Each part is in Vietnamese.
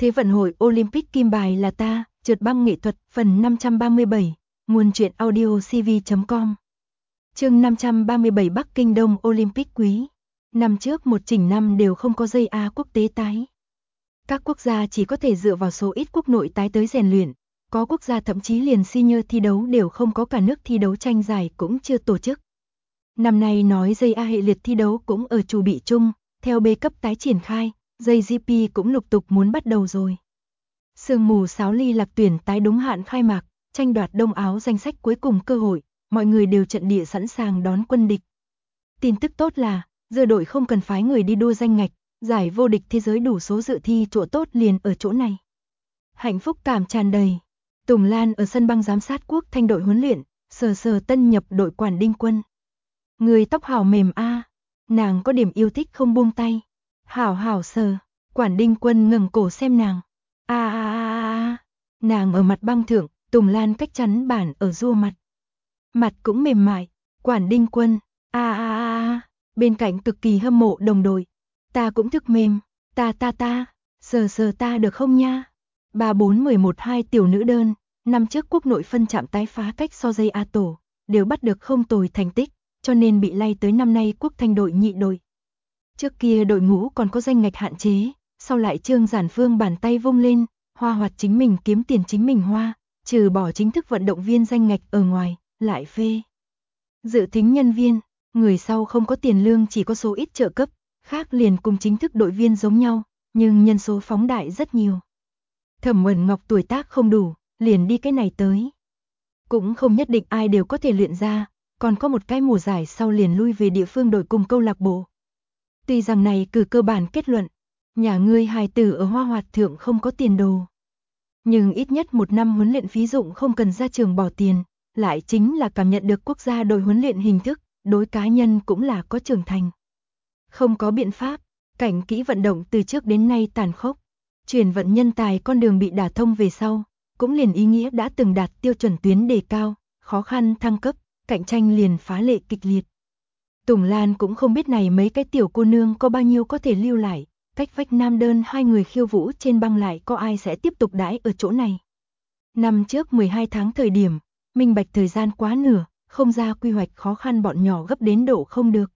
Thế vận hội Olympic kim bài là ta, trượt băng nghệ thuật, phần 537, nguồn truyện audio cv.com. Chương 537 Bắc Kinh Đông Olympic quý. Năm trước một chỉnh năm đều không có dây A quốc tế tái. Các quốc gia chỉ có thể dựa vào số ít quốc nội tái tới rèn luyện, có quốc gia thậm chí liền senior thi đấu đều không có, cả nước thi đấu tranh giải cũng chưa tổ chức. Năm nay nói dây A hệ liệt thi đấu cũng ở chuẩn bị chung, theo B cấp tái triển khai, dây GP cũng lục tục muốn bắt đầu rồi. Sương mù sáo ly lạc tuyển tái đúng hạn khai mạc, tranh đoạt Đông Áo danh sách cuối cùng cơ hội, mọi người đều trận địa sẵn sàng đón quân địch. Tin tức tốt là, giờ đội không cần phái người đi đua danh ngạch, giải vô địch thế giới đủ số dự thi chỗ tốt liền ở chỗ này. Hạnh phúc cảm tràn đầy. Tùng Lan ở sân băng giám sát Quốc Thanh đội huấn luyện, sờ sờ tân nhập đội Quản Đinh Quân. Người tóc hào mềm a, nàng có điểm yêu thích không buông tay. Hảo hảo sờ, Quản Đinh Quân ngẩng cổ xem nàng. Nàng ở mặt băng thượng, Tùng Lan cách chắn bản ở rua mặt. Mặt cũng mềm mại, Quản Đinh Quân, bên cạnh cực kỳ hâm mộ đồng đội. Ta cũng thức mềm, ta, sờ sờ ta được không nha? 3-4-11-2 tiểu nữ đơn, năm trước quốc nội phân trạm tái phá cách so dây A tổ, đều bắt được không tồi thành tích, cho nên bị lay tới năm nay Quốc Thanh đội nhị đội. Trước kia đội ngũ còn có danh ngạch hạn chế, sau lại Trương Giản Phương bàn tay vung lên, hoa hoạt chính mình kiếm tiền chính mình hoa, trừ bỏ chính thức vận động viên danh ngạch ở ngoài, lại phê dự tính nhân viên, người sau không có tiền lương chỉ có số ít trợ cấp, khác liền cùng chính thức đội viên giống nhau, nhưng nhân số phóng đại rất nhiều. Thẩm Uẩn Ngọc tuổi tác không đủ, liền đi cái này tới. Cũng không nhất định ai đều có thể luyện ra, còn có một cái mùa giải sau liền lui về địa phương đội cùng câu lạc bộ. Tuy rằng này cử cơ bản kết luận, nhà ngươi hài tử ở Hoa Hoạt thượng không có tiền đồ. Nhưng ít nhất một năm huấn luyện phí dụng không cần ra trường bỏ tiền, lại chính là cảm nhận được quốc gia đội huấn luyện hình thức, đối cá nhân cũng là có trưởng thành. Không có biện pháp, cảnh kỹ vận động từ trước đến nay tàn khốc, chuyển vận nhân tài con đường bị đả thông về sau, cũng liền ý nghĩa đã từng đạt tiêu chuẩn tuyến đề cao, khó khăn thăng cấp, cạnh tranh liền phá lệ kịch liệt. Tùng Lan cũng không biết này mấy cái tiểu cô nương có bao nhiêu có thể lưu lại, cách vách nam đơn hai người khiêu vũ trên băng lại có ai sẽ tiếp tục đãi ở chỗ này. Năm trước 12 tháng thời điểm, minh bạch thời gian quá nửa, không ra quy hoạch khó khăn bọn nhỏ gấp đến độ không được.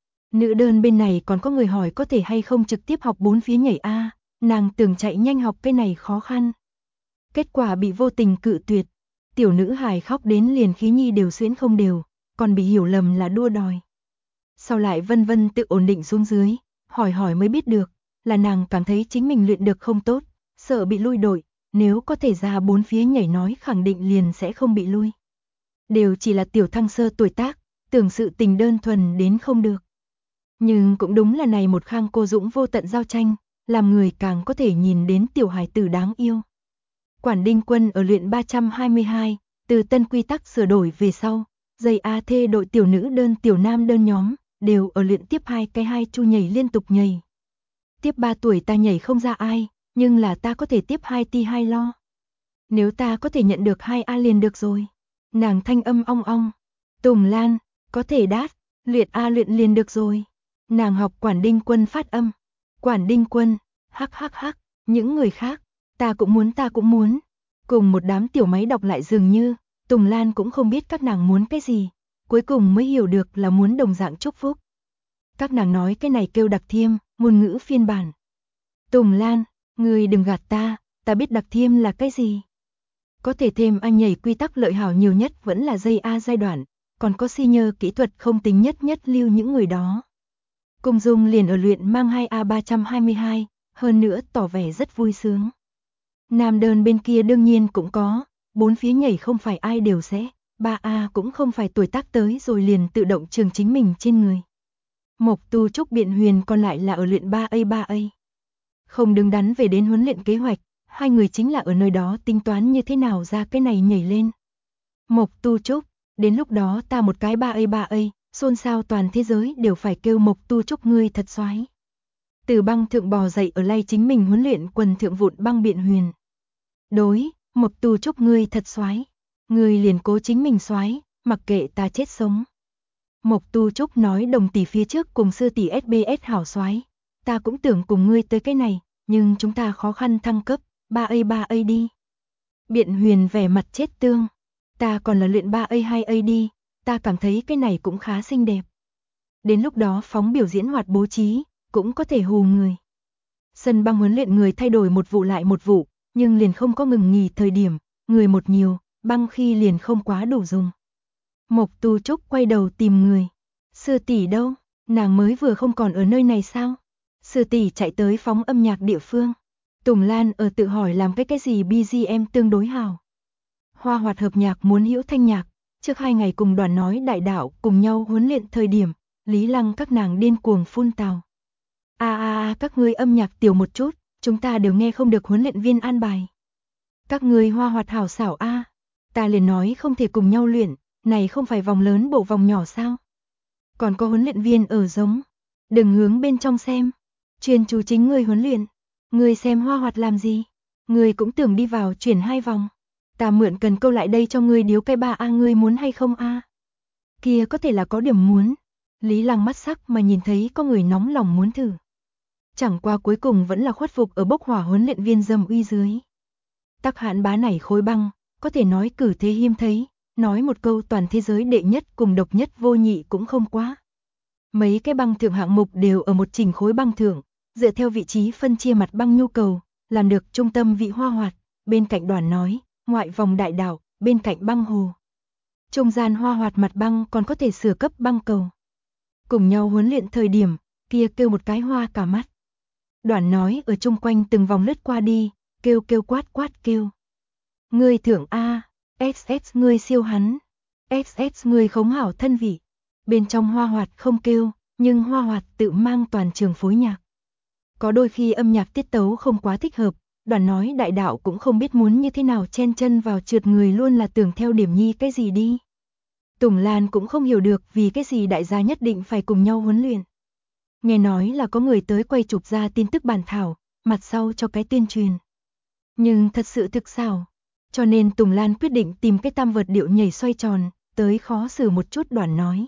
Nữ đơn bên này còn có người hỏi có thể hay không trực tiếp học 4 phía nhảy A, nàng tưởng chạy nhanh học cái này khó khăn. Kết quả bị vô tình cự tuyệt, tiểu nữ hài khóc đến liền khí nhi đều xuyễn không đều, còn bị hiểu lầm là đua đòi. Sau lại vân vân tự ổn định xuống dưới, hỏi mới biết được, là nàng cảm thấy chính mình luyện được không tốt, sợ bị lui đội, nếu có thể ra 4 phía nhảy nói khẳng định liền sẽ không bị lui. Đều chỉ là tiểu thăng sơ tuổi tác, tưởng sự tình đơn thuần đến không được. Nhưng cũng đúng là này một khang cô dũng vô tận giao tranh, làm người càng có thể nhìn đến tiểu hài tử đáng yêu. Quản Đinh Quân ở luyện 322, từ tân quy tắc sửa đổi về sau, dây AT đội tiểu nữ đơn tiểu nam đơn nhóm, đều ở luyện tiếp 2 chu nhảy liên tục nhảy. Tiếp 3 tuổi ta nhảy không ra ai, nhưng là ta có thể tiếp 2 ti 2 lo. Nếu ta có thể nhận được 2 A liền được rồi. Nàng thanh âm ong ong. Tùng Lan, có thể đát, luyện A luyện liền được rồi. Nàng học Quản Đinh Quân phát âm. Quản Đinh Quân, hắc, những người khác, ta cũng muốn. Cùng một đám tiểu máy đọc lại dường như, Tùng Lan cũng không biết các nàng muốn cái gì, cuối cùng mới hiểu được là muốn đồng dạng chúc phúc. Các nàng nói cái này kêu đặc thiêm, ngôn ngữ phiên bản. Tùng Lan, ngươi đừng gạt ta biết đặc thiêm là cái gì. Có thể thêm A nhảy quy tắc lợi hảo nhiều nhất vẫn là dây A giai đoạn, còn có senior kỹ thuật không tính nhất lưu những người đó. Cung Dung liền ở luyện mang 2A 322, hơn nữa tỏ vẻ rất vui sướng. Nam đơn bên kia đương nhiên cũng có, 4 phía nhảy không phải ai đều sẽ, 3A cũng không phải tuổi tác tới rồi liền tự động trường chính mình trên người. Mộc Tu Trúc Biện Huyền còn lại là ở luyện 3A. Không đứng đắn về đến huấn luyện kế hoạch, hai người chính là ở nơi đó tính toán như thế nào ra cái này nhảy lên. Mộc Tu Trúc, đến lúc đó ta một cái 3A, xôn xao toàn thế giới đều phải kêu Mộc Tu Trúc ngươi thật xoái. Từ băng thượng bò dậy ở lay chính mình huấn luyện quần thượng vụn băng Biện Huyền. Đối, Mộc Tu Trúc ngươi thật xoái, ngươi liền cố chính mình xoái, mặc kệ ta chết sống. Mộc Tu Trúc nói đồng tỷ phía trước cùng sư tỷ SBS hảo xoái, ta cũng tưởng cùng ngươi tới cái này, nhưng chúng ta khó khăn thăng cấp, 3A đi. Biện Huyền vẻ mặt chết tương, ta còn là luyện 3A 2A đi, ta cảm thấy cái này cũng khá xinh đẹp. Đến lúc đó phóng biểu diễn hoạt bố trí, cũng có thể hù người. Sân băng huấn luyện người thay đổi một vụ lại một vụ, nhưng liền không có ngừng nghỉ thời điểm, người một nhiều, băng khi liền không quá đủ dùng. Mộc Tu Trúc quay đầu tìm người. Sư tỷ đâu? Nàng mới vừa không còn ở nơi này sao? Sư tỷ chạy tới phóng âm nhạc địa phương. Tùng Lan ở tự hỏi làm cái gì BGM tương đối hào. Hoa Hoạt hợp nhạc muốn hữu thanh nhạc, trước 2 ngày cùng đoàn nói đại đạo cùng nhau huấn luyện thời điểm, Lý Lăng các nàng điên cuồng phun tào. Các ngươi âm nhạc tiểu một chút, chúng ta đều nghe không được huấn luyện viên an bài. Các ngươi Hoa Hoạt hảo xảo ta liền nói không thể cùng nhau luyện, này không phải vòng lớn bộ vòng nhỏ sao? Còn có huấn luyện viên ở giống, đừng hướng bên trong xem, chuyên chú chính ngươi huấn luyện, ngươi xem Hoa Hoạt làm gì? Ngươi cũng tưởng đi vào chuyển 2 vòng. Ta mượn cần câu lại đây cho ngươi điếu cây 3A ngươi muốn hay không Kia có thể là có điểm muốn. Lý Lăng mắt sắc mà nhìn thấy có người nóng lòng muốn thử. Chẳng qua cuối cùng vẫn là khuất phục ở bốc hỏa huấn luyện viên dâm uy dưới. Tắc Hãn Bá này khối băng, có thể nói cử thế hiếm thấy, nói một câu toàn thế giới đệ nhất cùng độc nhất vô nhị cũng không quá. Mấy cái băng thượng hạng mục đều ở một trình khối băng thượng, dựa theo vị trí phân chia mặt băng nhu cầu, làm được trung tâm vị Hoa Hoạt, bên cạnh đoàn nói, ngoại vòng đại đảo, bên cạnh băng hồ. Trung gian Hoa Hoạt mặt băng còn có thể sửa cấp băng cầu. Cùng nhau huấn luyện thời điểm, kia kêu một cái hoa cả mắt. Đoàn nói ở chung quanh từng vòng lướt qua đi, kêu quát kêu. Ngươi thưởng SS ngươi siêu hắn, SS ngươi khống hảo thân vị. Bên trong Hoa Hoạt không kêu, nhưng Hoa Hoạt tự mang toàn trường phối nhạc. Có đôi khi âm nhạc tiết tấu không quá thích hợp, đoàn nói đại đạo cũng không biết muốn như thế nào chen chân vào trượt người luôn là tưởng theo điểm nhi cái gì đi. Tùng Lan cũng không hiểu được vì cái gì đại gia nhất định phải cùng nhau huấn luyện. Nghe nói là có người tới quay chụp ra tin tức bản thảo, mặt sau cho cái tuyên truyền. Nhưng thật sự thực xảo, cho nên Tùng Lan quyết định tìm cái tam vợt điệu nhảy xoay tròn, tới khó xử một chút đoàn nói.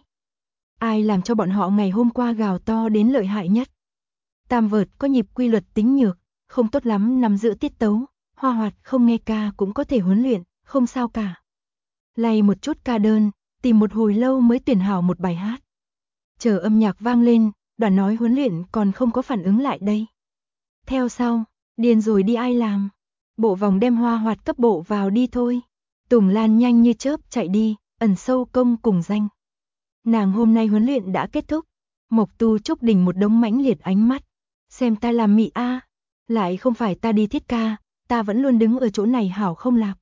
Ai làm cho bọn họ ngày hôm qua gào to đến lợi hại nhất. Tam vợt có nhịp quy luật tính nhược, không tốt lắm nắm giữ tiết tấu, Hoa Hoạt không nghe ca cũng có thể huấn luyện, không sao cả. Lay một chút ca đơn, tìm một hồi lâu mới tuyển hảo một bài hát. Chờ âm nhạc vang lên, đoàn nói huấn luyện còn không có phản ứng lại đây. Theo sau, điên rồi đi ai làm. Bộ vòng đem Hoa Hoạt cấp bộ vào đi thôi. Tùng Lan nhanh như chớp chạy đi, ẩn sâu công cùng danh. Nàng hôm nay huấn luyện đã kết thúc. Mộc Tu Trúc đỉnh một đống mãnh liệt ánh mắt. Xem ta làm mị lại không phải ta đi thiết ca, ta vẫn luôn đứng ở chỗ này hảo không lạc.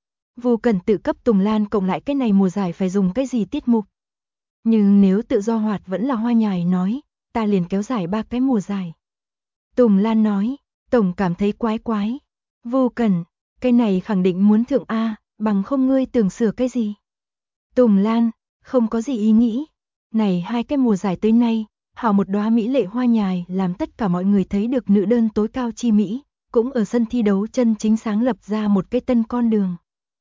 Vô cần tự cấp Tùng Lan cộng lại cái này mùa giải phải dùng cái gì tiết mục. Nhưng nếu tự do hoạt vẫn là hoa nhài nói, ta liền kéo dài 3 cái mùa giải. Tùng Lan nói, tổng cảm thấy quái. Vô cần, cái này khẳng định muốn thượng bằng không ngươi tưởng sửa cái gì. Tùng Lan, không có gì ý nghĩ. Này 2 cái mùa giải tới nay, hảo một đóa mỹ lệ hoa nhài làm tất cả mọi người thấy được nữ đơn tối cao chi Mỹ, cũng ở sân thi đấu chân chính sáng lập ra một cái tân con đường.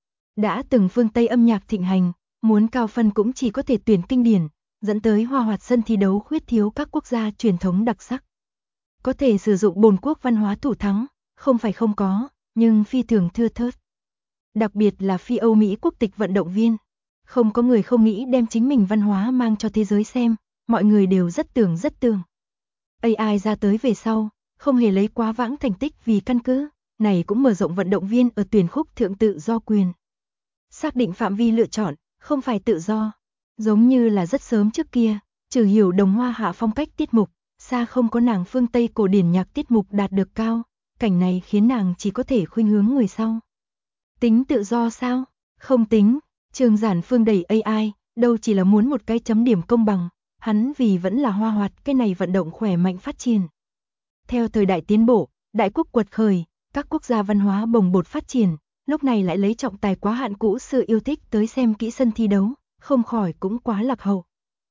Đã từng phương Tây âm nhạc thịnh hành, muốn cao phân cũng chỉ có thể tuyển kinh điển, dẫn tới Hoa Hoạt sân thi đấu khuyết thiếu các quốc gia truyền thống đặc sắc. Có thể sử dụng bồn quốc văn hóa thủ thắng, không phải không có, nhưng phi thường thưa thớt. Đặc biệt là phi Âu Mỹ quốc tịch vận động viên. Không có người không nghĩ đem chính mình văn hóa mang cho thế giới xem, mọi người đều rất tưởng. AI ra tới về sau, không hề lấy quá vãng thành tích vì căn cứ, này cũng mở rộng vận động viên ở tuyển khúc thượng tự do quyền. Xác định phạm vi lựa chọn, không phải tự do. Giống như là rất sớm trước kia, Trừ Hiểu Đồng Hoa hạ phong cách tiết mục, xa không có nàng phương Tây cổ điển nhạc tiết mục đạt được cao, cảnh này khiến nàng chỉ có thể khuynh hướng người sau. Tính tự do sao? Không tính, Trương Giản Phương đẩy AI, đâu chỉ là muốn một cái chấm điểm công bằng, hắn vì vẫn là Hoa Hoạt cái này vận động khỏe mạnh phát triển. Theo thời đại tiến bộ, đại quốc quật khởi, các quốc gia văn hóa bồng bột phát triển, lúc này lại lấy trọng tài quá hạn cũ sự yêu thích tới xem kỹ sân thi đấu, không khỏi cũng quá lạc hậu.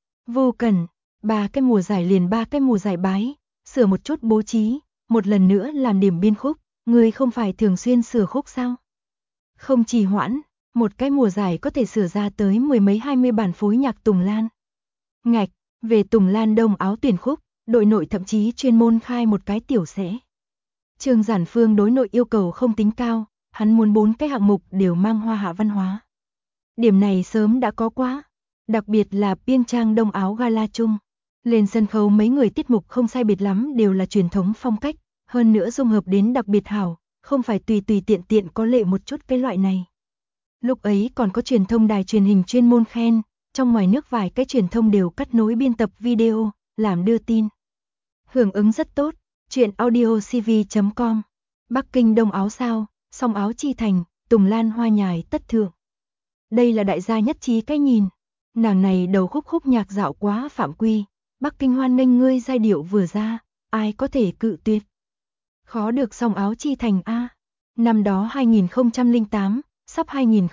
Vô cần, 3 cái mùa giải liền 3 cái mùa giải bái, sửa một chút bố trí, một lần nữa làm điểm biên khúc, người không phải thường xuyên sửa khúc sao? Không trì hoãn, một cái mùa giải có thể sửa ra tới 10 mấy 20 bản phối nhạc Tùng Lan. Ngạch, về Tùng Lan đông áo tuyển khúc, đội nội thậm chí chuyên môn khai một cái tiểu sẽ. Trương Giản Phương đối nội yêu cầu không tính cao, hắn muốn 4 cái hạng mục đều mang hoa hạ văn hóa. Điểm này sớm đã có quá, đặc biệt là biên trang đông áo gala chung. Lên sân khấu mấy người tiết mục không sai biệt lắm đều là truyền thống phong cách, hơn nữa dung hợp đến đặc biệt hảo, không phải tùy tùy tiện tiện có lệ một chút cái loại này. Lúc ấy còn có truyền thông đài truyền hình chuyên môn khen, trong ngoài nước vài cái truyền thông đều cắt nối biên tập video, làm đưa tin. Hưởng ứng rất tốt, chuyện audiocv.com. Bắc Kinh đông áo sao, song áo chi thành, Tùng Lan hoa nhài tất thượng. Đây là đại gia nhất trí cái nhìn. Nàng này đầu khúc khúc nhạc dạo quá phạm quy, Bắc Kinh hoan nghênh ngươi giai điệu vừa ra, ai có thể cự tuyệt. Khó được song áo chi thành a. Năm đó 2008, sắp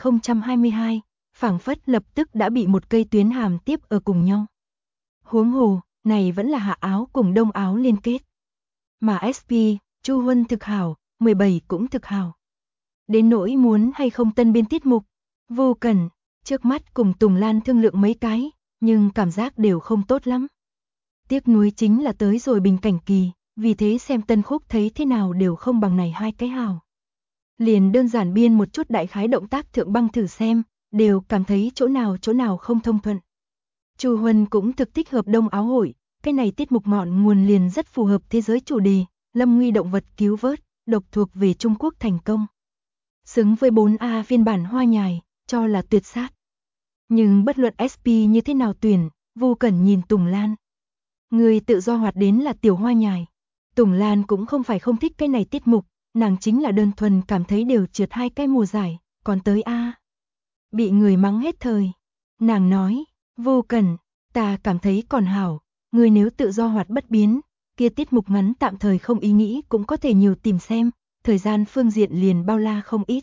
2022, phảng phất lập tức đã bị một cây tuyến hàm tiếp ở cùng nhau. Huống hồ, này vẫn là hạ áo cùng đông áo liên kết. Mà SP, Chu Huân thực hảo, 17 cũng thực hảo. Đến nỗi muốn hay không tân biên tiết mục, vô cần, trước mắt cùng Tùng Lan thương lượng mấy cái, nhưng cảm giác đều không tốt lắm. Tiếc nuối chính là tới rồi bình cảnh kỳ, vì thế xem tân khúc thấy thế nào đều không bằng này hai cái hảo. Liền đơn giản biên một chút đại khái động tác thượng băng thử xem, đều cảm thấy chỗ nào không thông thuận. Chu Huân cũng thực thích hợp đông áo hội, cái này tiết mục ngọn nguồn liền rất phù hợp thế giới chủ đề, lâm nguy động vật cứu vớt, độc thuộc về Trung Quốc thành công. Xứng với 4A phiên bản hoa nhài, cho là tuyệt sát. Nhưng bất luận SP như thế nào tuyển, Vu Cẩn nhìn Tùng Lan. Người tự do hoạt đến là tiểu hoa nhài. Tùng Lan cũng không phải không thích cái này tiết mục, nàng chính là đơn thuần cảm thấy đều trượt 2 cái mùa giải, còn tới A. Bị người mắng hết thời. Nàng nói, Vu Cẩn, ta cảm thấy còn hảo, người nếu tự do hoạt bất biến, kia tiết mục ngắn tạm thời không ý nghĩ cũng có thể nhiều tìm xem, thời gian phương diện liền bao la không ít.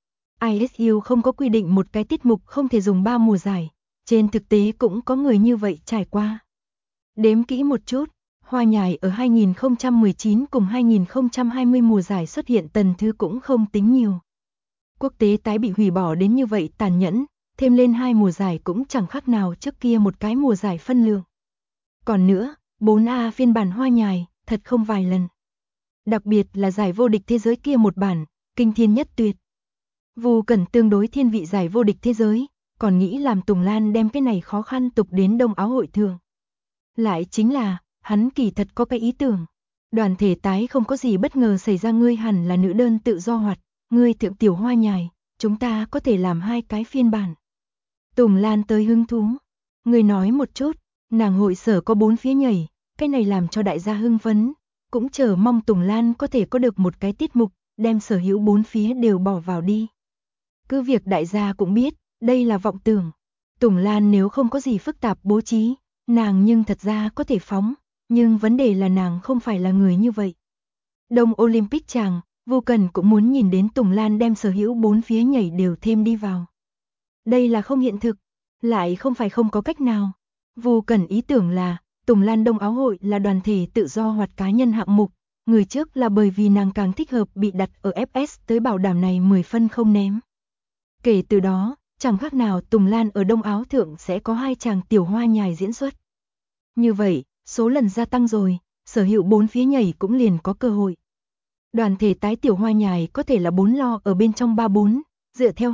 ISU không có quy định một cái tiết mục không thể dùng 3 mùa giải, trên thực tế cũng có người như vậy trải qua. Đếm kỹ một chút, hoa nhài ở 2019 cùng 2020 mùa giải xuất hiện tần thứ cũng không tính nhiều. Quốc tế tái bị hủy bỏ đến như vậy tàn nhẫn, thêm lên 2 mùa giải cũng chẳng khác nào trước kia một cái mùa giải phân lượng. Còn nữa, 4A phiên bản hoa nhài, thật không vài lần. Đặc biệt là giải vô địch thế giới kia một bản, kinh thiên nhất tuyệt. Vu Cẩn tương đối thiên vị giải vô địch thế giới, còn nghĩ làm Tùng Lan đem cái này khó khăn tục đến đông áo hội thường. Lại chính là, hắn kỳ thật có cái ý tưởng. Đoàn thể tái không có gì bất ngờ xảy ra, ngươi hẳn là nữ đơn tự do hoạt, ngươi thượng tiểu hoa nhài, chúng ta có thể làm 2 cái phiên bản. Tùng Lan tới hứng thú. Ngươi nói một chút, nàng hội sở có 4 phía nhảy, cái này làm cho đại gia hưng phấn, cũng chờ mong Tùng Lan có thể có được một cái tiết mục, đem sở hữu 4 phía đều bỏ vào đi. Cứ việc đại gia cũng biết, đây là vọng tưởng. Tùng Lan nếu không có gì phức tạp bố trí, nàng nhưng thật ra có thể phóng, nhưng vấn đề là nàng không phải là người như vậy. Đông Olympic chàng, Vu Cẩn cũng muốn nhìn đến Tùng Lan đem sở hữu 4 phía nhảy đều thêm đi vào. Đây là không hiện thực, lại không phải không có cách nào. Vu Cẩn ý tưởng là, Tùng Lan đông áo hội là đoàn thể tự do hoạt cá nhân hạng mục, người trước là bởi vì nàng càng thích hợp bị đặt ở FS tới bảo đảm này 10 phân không ném. Kể từ đó, chẳng khác nào Tùng Lan ở đông áo thượng sẽ có 2 chàng tiểu hoa nhài diễn xuất. Như vậy, số lần gia tăng rồi, sở hữu 4 phía nhảy cũng liền có cơ hội. Đoàn thể tái tiểu hoa nhài có thể là 4 lo ở bên trong 3-4, dựa theo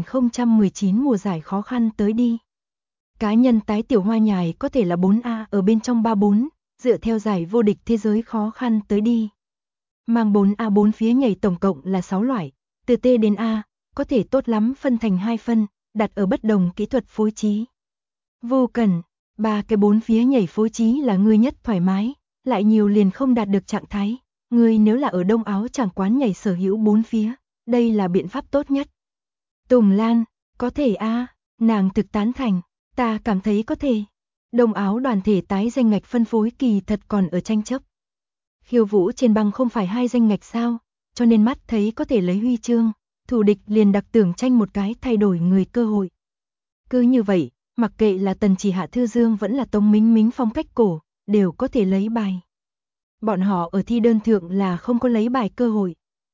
2019 mùa giải khó khăn tới đi. Cá nhân tái tiểu hoa nhài có thể là 4A ở bên trong 3-4, dựa theo giải vô địch thế giới khó khăn tới đi. Mang 4A 4 phía nhảy tổng cộng là 6 loại, từ T đến A, có thể tốt lắm phân thành 2 phân, đặt ở bất đồng kỹ thuật phối trí. Vô cần, 3 cái 4 phía nhảy phối trí là ngươi nhất thoải mái, lại nhiều liền không đạt được trạng thái. Ngươi nếu là ở đông áo chẳng quán nhảy sở hữu 4 phía, đây là biện pháp tốt nhất. Tùng Lan, có thể a, nàng thực tán thành, ta cảm thấy có thể. Đông áo đoàn thể tái danh ngạch phân phối kỳ thật còn ở tranh chấp. Khiêu vũ trên băng không phải 2 danh ngạch sao, cho nên mắt thấy có thể lấy huy chương, thủ địch liền đặc tưởng tranh một cái thay đổi người cơ hội. Cứ như vậy, mặc kệ là Tần Chỉ Hạ Thư Dương vẫn là Tống Mính Mính phong cách cổ, đều có thể lấy bài. Bọn họ ở thi đơn thượng là không có lấy bài cơ hội.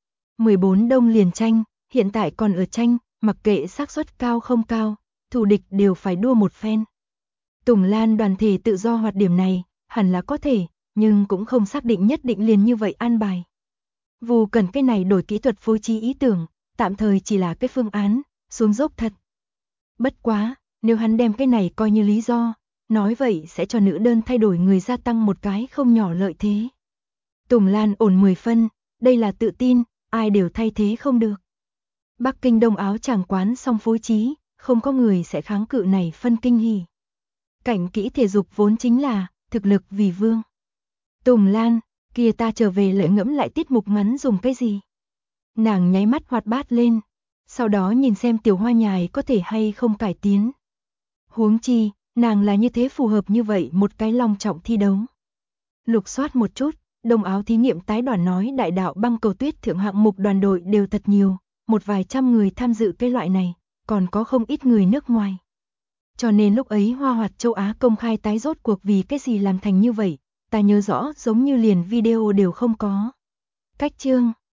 14 đông liền tranh, hiện tại còn ở tranh, mặc kệ xác suất cao không cao, thủ địch đều phải đua một phen. Tùng Lan đoàn thể tự do hoạt điểm này, hẳn là có thể, nhưng cũng không xác định nhất định liền như vậy an bài. Vù cần cái này đổi kỹ thuật phối trí ý tưởng, tạm thời chỉ là cái phương án, xuống dốc thật. Bất quá, nếu hắn đem cái này coi như lý do, nói vậy sẽ cho nữ đơn thay đổi người gia tăng một cái không nhỏ lợi thế. Tùng Lan ổn 10 phân, đây là tự tin, ai đều thay thế không được. Bắc Kinh đông áo chàng quán xong phối trí, không có người sẽ kháng cự này phân kinh hỉ. Cảnh kỹ thể dục vốn chính là thực lực vì vương. Tùng Lan, kia ta trở về lại ngẫm lại tiết mục ngắn dùng cái gì. Nàng nháy mắt hoạt bát lên, sau đó nhìn xem Tiểu Hoa Nhài có thể hay không cải tiến. Huống chi, nàng là như thế phù hợp như vậy một cái long trọng thi đấu. Lục soát một chút, đông áo thí nghiệm tái đoàn nói đại đạo băng cầu tuyết thượng hạng mục đoàn đội đều thật nhiều, một vài trăm người tham dự cái loại này, còn có không ít người nước ngoài. Cho nên lúc ấy Hoa Hoạt châu Á công khai tái rốt cuộc vì cái gì làm thành như vậy, ta nhớ rõ giống như liền video đều không có. Cách chương